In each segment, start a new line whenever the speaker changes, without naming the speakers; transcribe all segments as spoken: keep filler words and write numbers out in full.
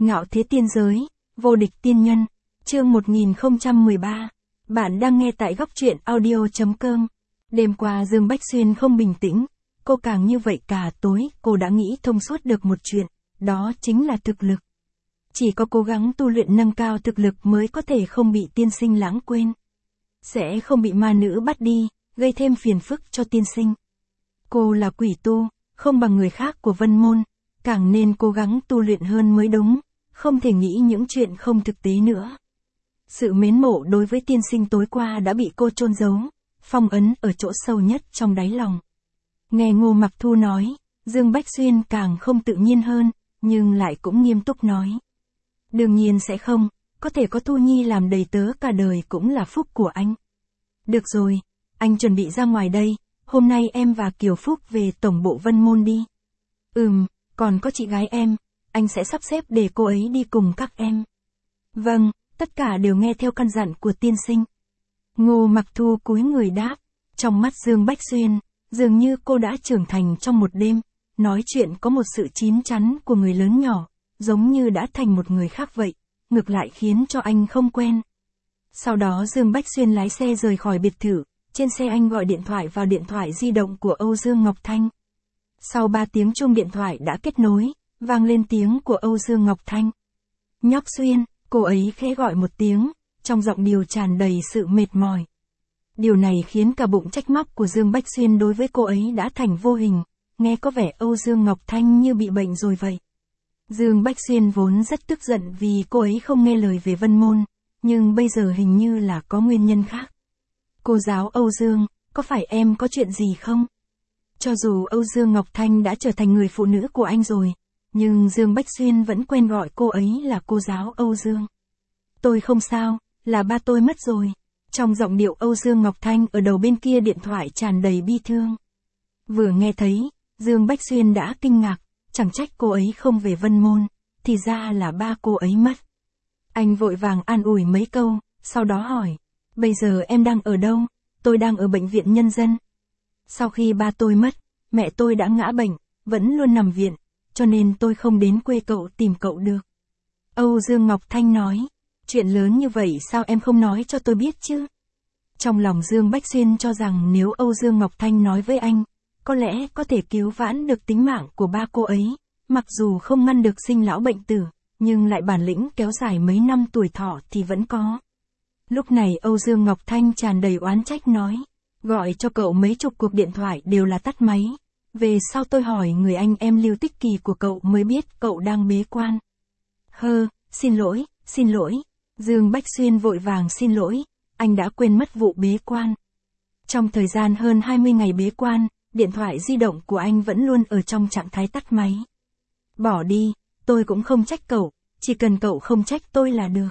Ngạo thế tiên giới, vô địch tiên nhân, chương một nghìn không trăm mười ba. Bạn đang nghe tại góc truyện audio chấm com. Đêm qua Dương Bách Xuyên không bình tĩnh, cô càng như vậy cả tối cô đã nghĩ thông suốt được một chuyện, đó chính là thực lực. Chỉ có cố gắng tu luyện nâng cao thực lực mới có thể không bị tiên sinh lãng quên. Sẽ không bị ma nữ bắt đi, gây thêm phiền phức cho tiên sinh. Cô là quỷ tu, không bằng người khác của Vân Môn, càng nên cố gắng tu luyện hơn mới đúng, không thể nghĩ những chuyện không thực tế nữa. Sự mến mộ đối với tiên sinh tối qua đã bị cô chôn giấu, phong ấn ở chỗ sâu nhất trong đáy lòng. Nghe Ngô Mặc Thu nói, Dương Bách Xuyên càng không tự nhiên hơn, nhưng lại cũng nghiêm túc nói. Đương nhiên sẽ không, có thể có Thu Nhi làm đầy tớ cả đời cũng là phúc của anh. Được rồi, anh chuẩn bị ra ngoài đây, hôm nay em và Kiều Phúc về tổng bộ Vân Môn đi. Ừm, còn có chị gái em, anh sẽ sắp xếp để cô ấy đi cùng các em. Vâng, tất cả đều nghe theo căn dặn của tiên sinh. Ngô Mặc Thu cúi người đáp, trong mắt Dương Bách Xuyên, dường như cô đã trưởng thành trong một đêm, nói chuyện có một sự chín chắn của người lớn nhỏ, giống như đã thành một người khác vậy, ngược lại khiến cho anh không quen. Sau đó Dương Bách Xuyên lái xe rời khỏi biệt thự, trên xe anh gọi điện thoại vào điện thoại di động của Âu Dương Ngọc Thanh. Sau ba tiếng chuông điện thoại đã kết nối, vang lên tiếng của Âu Dương Ngọc Thanh. Nhóc Xuyên, cô ấy khẽ gọi một tiếng, trong giọng điệu tràn đầy sự mệt mỏi. Điều này khiến cả bụng trách móc của Dương Bách Xuyên đối với cô ấy đã thành vô hình, nghe có vẻ Âu Dương Ngọc Thanh như bị bệnh rồi vậy. Dương Bách Xuyên vốn rất tức giận vì cô ấy không nghe lời về Vân Môn, nhưng bây giờ hình như là có nguyên nhân khác. Cô giáo Âu Dương, có phải em có chuyện gì không? Cho dù Âu Dương Ngọc Thanh đã trở thành người phụ nữ của anh rồi, nhưng Dương Bách Xuyên vẫn quen gọi cô ấy là cô giáo Âu Dương. Tôi không sao, là ba tôi mất rồi. Trong giọng điệu Âu Dương Ngọc Thanh ở đầu bên kia điện thoại tràn đầy bi thương. Vừa nghe thấy, Dương Bách Xuyên đã kinh ngạc, chẳng trách cô ấy không về Vân Môn, thì ra là ba cô ấy mất. Anh vội vàng an ủi mấy câu, sau đó hỏi, bây giờ em đang ở đâu? Tôi đang ở bệnh viện nhân dân. Sau khi ba tôi mất, mẹ tôi đã ngã bệnh, vẫn luôn nằm viện, cho nên tôi không đến quê cậu tìm cậu được. Âu Dương Ngọc Thanh nói, chuyện lớn như vậy sao em không nói cho tôi biết chứ? Trong lòng Dương Bách Xuyên cho rằng nếu Âu Dương Ngọc Thanh nói với anh, có lẽ có thể cứu vãn được tính mạng của ba cô ấy, mặc dù không ngăn được sinh lão bệnh tử, nhưng lại bản lĩnh kéo dài mấy năm tuổi thọ thì vẫn có. Lúc này Âu Dương Ngọc Thanh tràn đầy oán trách nói, gọi cho cậu mấy chục cuộc điện thoại đều là tắt máy. Về sau tôi hỏi người anh em Lưu Tích Kỳ của cậu mới biết cậu đang bế quan. Hơ, xin lỗi, xin lỗi. Dương Bách Xuyên vội vàng xin lỗi, anh đã quên mất vụ bế quan. Trong thời gian hơn hai mươi ngày bế quan, điện thoại di động của anh vẫn luôn ở trong trạng thái tắt máy. Bỏ đi, tôi cũng không trách cậu, chỉ cần cậu không trách tôi là được.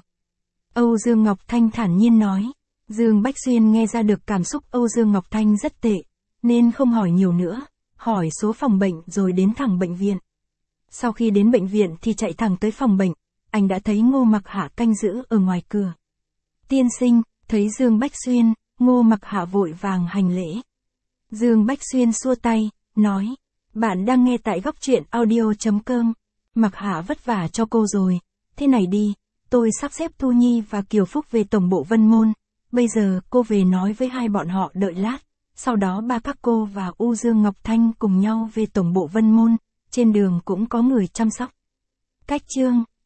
Âu Dương Ngọc Thanh thản nhiên nói. Dương Bách Xuyên nghe ra được cảm xúc Âu Dương Ngọc Thanh rất tệ, nên không hỏi nhiều nữa, hỏi số phòng bệnh rồi đến thẳng bệnh viện. Sau khi đến bệnh viện thì chạy thẳng tới phòng bệnh, anh đã thấy Ngô Mặc Hạ canh giữ ở ngoài cửa. Tiên sinh, thấy Dương Bách Xuyên, Ngô Mặc Hạ vội vàng hành lễ. Dương Bách Xuyên xua tay, nói, bạn đang nghe tại góc truyện audio chấm com. Mặc Hạ vất vả cho cô rồi, thế này đi, tôi sắp xếp Thu Nhi và Kiều Phúc về tổng bộ Vân Môn. Bây giờ cô về nói với hai bọn họ đợi lát, sau đó ba các cô và U Dương Ngọc Thanh cùng nhau về tổng bộ Vân Môn, trên đường cũng có người chăm sóc. Cách chương